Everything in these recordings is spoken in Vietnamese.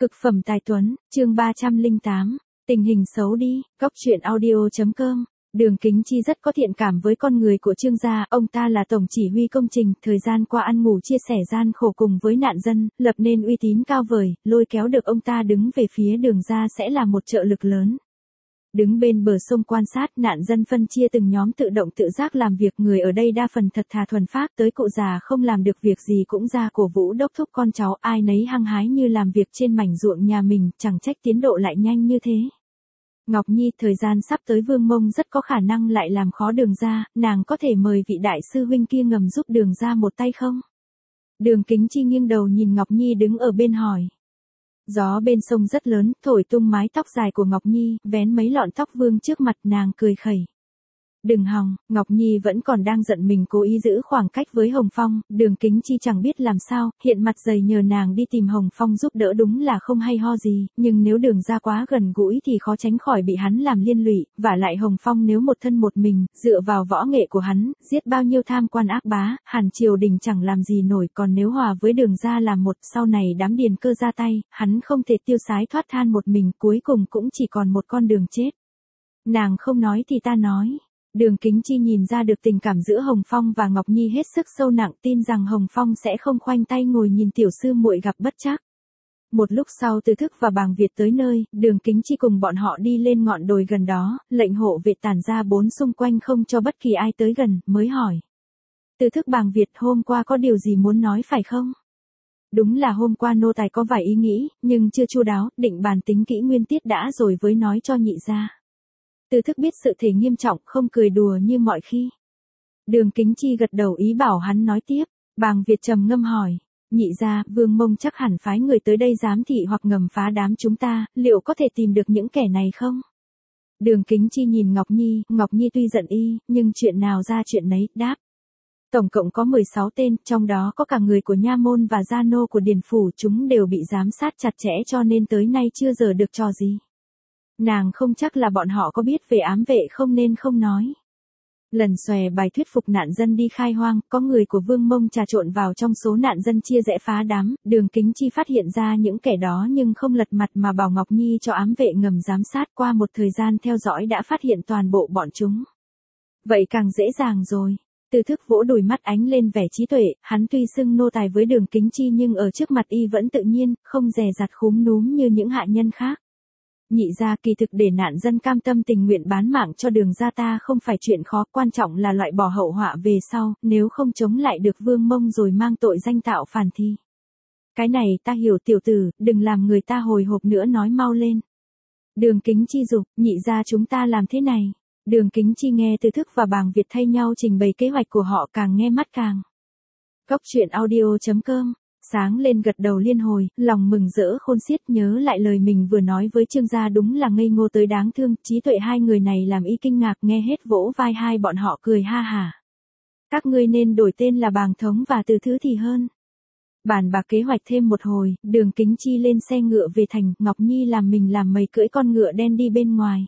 Cực phẩm tài tuấn, chương 308, tình hình xấu đi, góc truyện audio.com. Đường Kính Chi rất có thiện cảm với con người của Trương gia, ông ta là tổng chỉ huy công trình, thời gian qua ăn ngủ chia sẻ gian khổ cùng với nạn dân, lập nên uy tín cao vời, lôi kéo được ông ta đứng về phía Đường gia sẽ là một trợ lực lớn. Đứng bên bờ sông quan sát, nạn dân phân chia từng nhóm tự động tự giác làm việc, người ở đây đa phần thật thà thuần phác, tới cụ già không làm được việc gì cũng ra cổ vũ đốc thúc con cháu, ai nấy hăng hái như làm việc trên mảnh ruộng nhà mình, chẳng trách tiến độ lại nhanh như thế. Ngọc Nhi, thời gian sắp tới Vương Mông rất có khả năng lại làm khó Đường gia, nàng có thể mời vị đại sư huynh kia ngầm giúp Đường gia một tay không? Đường Kính Chi nghiêng đầu nhìn Ngọc Nhi đứng ở bên hỏi. Gió bên sông rất lớn, thổi tung mái tóc dài của Ngọc Nhi, vén mấy lọn tóc vương trước mặt, nàng cười khẩy. Đừng hòng, Ngọc Nhi vẫn còn đang giận mình cố ý giữ khoảng cách với Hồng Phong, Đường Kính Chi chẳng biết làm sao, hiện mặt dày nhờ nàng đi tìm Hồng Phong giúp đỡ đúng là không hay ho gì, nhưng nếu Đường gia quá gần gũi thì khó tránh khỏi bị hắn làm liên lụy, vả lại Hồng Phong nếu một thân một mình, dựa vào võ nghệ của hắn, giết bao nhiêu tham quan ác bá, hẳn triều đình chẳng làm gì nổi, còn nếu hòa với Đường gia làm một, sau này đám điền cơ ra tay, hắn không thể tiêu sái thoát than một mình, cuối cùng cũng chỉ còn một con đường chết. Nàng không nói thì ta nói. Đường Kính Chi nhìn ra được tình cảm giữa Hồng Phong và Ngọc Nhi hết sức sâu nặng, tin rằng Hồng Phong sẽ không khoanh tay ngồi nhìn tiểu sư muội gặp bất trắc. Một lúc sau Từ Thức và Bàng Việt tới nơi, Đường Kính Chi cùng bọn họ đi lên ngọn đồi gần đó, lệnh hộ vệ tản ra bốn xung quanh không cho bất kỳ ai tới gần, mới hỏi. Từ Thức, Bàng Việt, hôm qua có điều gì muốn nói phải không? Đúng là hôm qua nô tài có vài ý nghĩ, nhưng chưa chu đáo, định bàn tính kỹ nguyên tiết đã rồi với nói cho nhị gia. Từ Thức biết sự thể nghiêm trọng, không cười đùa như mọi khi. Đường Kính Chi gật đầu ý bảo hắn nói tiếp. Bàng Việt trầm ngâm hỏi, nhị gia, Vương Mông chắc hẳn phái người tới đây giám thị hoặc ngầm phá đám chúng ta, liệu có thể tìm được những kẻ này không? Đường Kính Chi nhìn Ngọc Nhi tuy giận y, nhưng chuyện nào ra chuyện nấy, đáp. Tổng cộng có 16 tên, trong đó có cả người của nha môn và gia nô của điền phủ, chúng đều bị giám sát chặt chẽ cho nên tới nay chưa giờ được trò gì. Nàng không chắc là bọn họ có biết về ám vệ không nên không nói. Lần xòe bài thuyết phục nạn dân đi khai hoang, có người của Vương Mông trà trộn vào trong số nạn dân chia rẽ phá đám, Đường Kính Chi phát hiện ra những kẻ đó nhưng không lật mặt mà bảo Ngọc Nhi cho ám vệ ngầm giám sát, qua một thời gian theo dõi đã phát hiện toàn bộ bọn chúng. Vậy càng dễ dàng rồi. Từ Thức vỗ đùi, mắt ánh lên vẻ trí tuệ, hắn tuy xưng nô tài với Đường Kính Chi nhưng ở trước mặt y vẫn tự nhiên, không dè dặt khúm núm như những hạ nhân khác. Nhị gia, kỳ thực để nạn dân cam tâm tình nguyện bán mạng cho Đường gia ta không phải chuyện khó, quan trọng là loại bỏ hậu họa về sau, nếu không chống lại được Vương Mông rồi mang tội danh tạo phản thì. Cái này ta hiểu tiểu tử, đừng làm người ta hồi hộp nữa, nói mau lên. Đường Kính Chi giục, nhị gia chúng ta làm thế này. Đường Kính Chi nghe Từ Thức và Bàng Việt thay nhau trình bày kế hoạch của họ, càng nghe mắt càng. Góc truyện audio.com. Sáng lên gật đầu liên hồi, lòng mừng rỡ khôn xiết, nhớ lại lời mình vừa nói với Trương gia đúng là ngây ngô tới đáng thương, trí tuệ hai người này làm y kinh ngạc, nghe hết vỗ vai hai bọn họ cười ha hả. Các ngươi nên đổi tên là Bàng Thống và Từ Thứ thì hơn. Bàn bạc kế hoạch thêm một hồi, Đường Kính Chi lên xe ngựa về thành, Ngọc Nhi làm mình làm mày cưỡi con ngựa đen đi bên ngoài.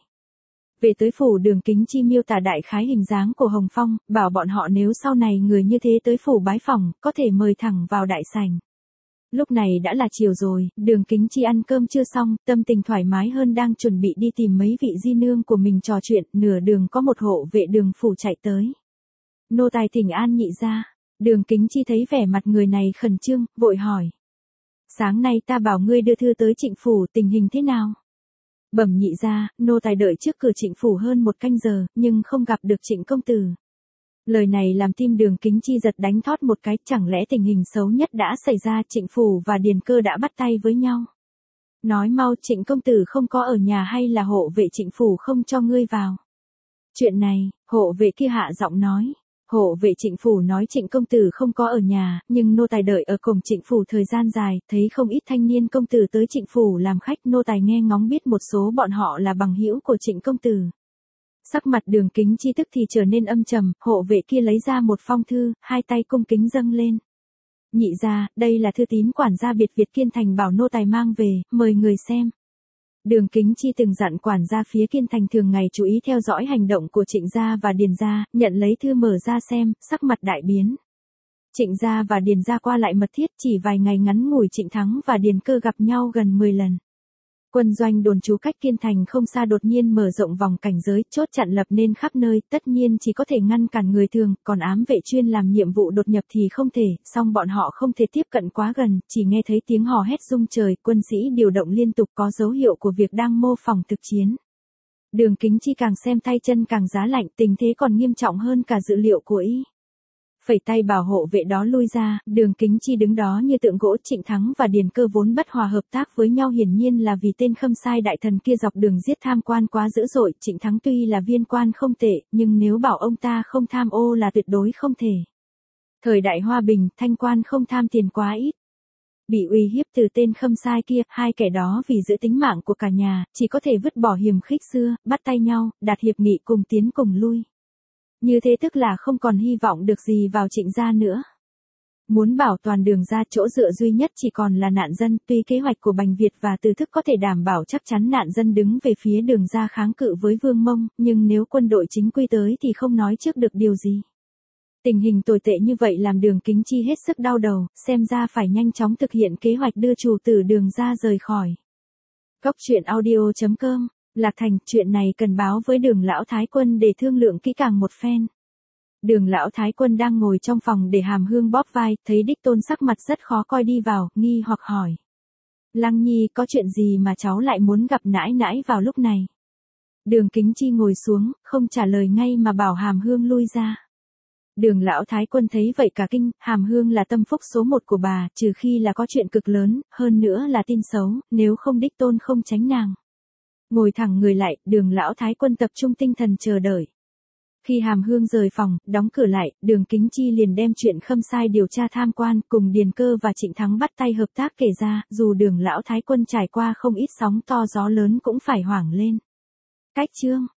Về tới phủ, Đường Kính Chi miêu tả đại khái hình dáng của Hồng Phong, bảo bọn họ nếu sau này người như thế tới phủ bái phỏng, có thể mời thẳng vào đại sảnh. Lúc này đã là chiều rồi, Đường Kính Chi ăn cơm chưa xong, tâm tình thoải mái hơn, đang chuẩn bị đi tìm mấy vị di nương của mình trò chuyện, nửa đường có một hộ vệ Đường phủ chạy tới. Nô tài thỉnh an nhị gia. Đường Kính Chi thấy vẻ mặt người này khẩn trương, vội hỏi. Sáng nay ta bảo ngươi đưa thư tới Trịnh phủ, tình hình thế nào? Bẩm nhị gia, nô tài đợi trước cửa Trịnh phủ hơn một canh giờ, nhưng không gặp được Trịnh công tử. Lời này làm tim Đường Kính Chi giật đánh thót một cái, chẳng lẽ tình hình xấu nhất đã xảy ra, Trịnh phủ và điền cơ đã bắt tay với nhau? Nói mau, Trịnh công tử không có ở nhà hay là hộ vệ Trịnh phủ không cho ngươi vào? Chuyện này, hộ vệ kia hạ giọng nói. Hộ vệ Trịnh phủ nói Trịnh công tử không có ở nhà, nhưng nô tài đợi ở cổng Trịnh phủ thời gian dài, thấy không ít thanh niên công tử tới Trịnh phủ làm khách, nô tài nghe ngóng biết một số bọn họ là bằng hữu của Trịnh công tử. Sắc mặt Đường Kính Chi tức thì trở nên âm trầm, hộ vệ kia lấy ra một phong thư, hai tay cung kính dâng lên. Nhị gia, đây là thư tín quản gia biệt Việt Kiên Thành bảo nô tài mang về, mời người xem. Đường Kính Chi từng dặn quản gia phía Kiên Thành thường ngày chú ý theo dõi hành động của Trịnh gia và Điền gia, nhận lấy thư mở ra xem, sắc mặt đại biến. Trịnh gia và Điền gia qua lại mật thiết, chỉ vài ngày ngắn ngủi Trịnh Thắng và Điền Cơ gặp nhau gần 10 lần. Quân doanh đồn trú cách Kiên Thành không xa đột nhiên mở rộng vòng cảnh giới, chốt chặn lập nên khắp nơi, tất nhiên chỉ có thể ngăn cản người thường, còn ám vệ chuyên làm nhiệm vụ đột nhập thì không thể, song bọn họ không thể tiếp cận quá gần, chỉ nghe thấy tiếng hò hét rung trời, quân sĩ điều động liên tục có dấu hiệu của việc đang mô phỏng thực chiến. Đường Kính Chi càng xem tay chân càng giá lạnh, tình thế còn nghiêm trọng hơn cả dự liệu của y. Phẩy tay bảo hộ vệ đó lui ra, Đường Kính Chi đứng đó như tượng gỗ. Trịnh Thắng và Điền Cơ vốn bất hòa hợp tác với nhau hiển nhiên là vì tên Khâm Sai đại thần kia dọc đường giết tham quan quá dữ dội. Trịnh Thắng tuy là viên quan không tệ, nhưng nếu bảo ông ta không tham ô là tuyệt đối không thể. Thời đại Hòa Bình, thanh quan không tham tiền quá ít. Bị uy hiếp từ tên Khâm Sai kia, hai kẻ đó vì giữ tính mạng của cả nhà, chỉ có thể vứt bỏ hiềm khích xưa, bắt tay nhau, đạt hiệp nghị cùng tiến cùng lui. Như thế tức là không còn hy vọng được gì vào Trịnh gia nữa. Muốn bảo toàn Đường gia, chỗ dựa duy nhất chỉ còn là nạn dân, tuy kế hoạch của Bành Việt và Từ Thức có thể đảm bảo chắc chắn nạn dân đứng về phía Đường gia kháng cự với Vương Mông, nhưng nếu quân đội chính quy tới thì không nói trước được điều gì. Tình hình tồi tệ như vậy làm Đường Kính Chi hết sức đau đầu, xem ra phải nhanh chóng thực hiện kế hoạch đưa chủ tử Đường gia rời khỏi. Góc truyện audio.com. Lạc Thành, chuyện này cần báo với Đường lão thái quân để thương lượng kỹ càng một phen. Đường lão thái quân đang ngồi trong phòng để Hàm Hương bóp vai, thấy đích tôn sắc mặt rất khó coi đi vào, nghi hoặc hỏi. Lăng Nhi, có chuyện gì mà cháu lại muốn gặp nãi nãi vào lúc này? Đường Kính Chi ngồi xuống, không trả lời ngay mà bảo Hàm Hương lui ra. Đường lão thái quân thấy vậy cả kinh, Hàm Hương là tâm phúc số 1 của bà, trừ khi là có chuyện cực lớn, hơn nữa là tin xấu, nếu không đích tôn không tránh nàng. Ngồi thẳng người lại, Đường lão thái quân tập trung tinh thần chờ đợi. Khi Hàm Hương rời phòng, đóng cửa lại, Đường Kính Chi liền đem chuyện Khâm Sai điều tra tham quan, cùng Điền Cơ và Trịnh Thắng bắt tay hợp tác kể ra, dù Đường lão thái quân trải qua không ít sóng to gió lớn cũng phải hoảng lên. Cách chương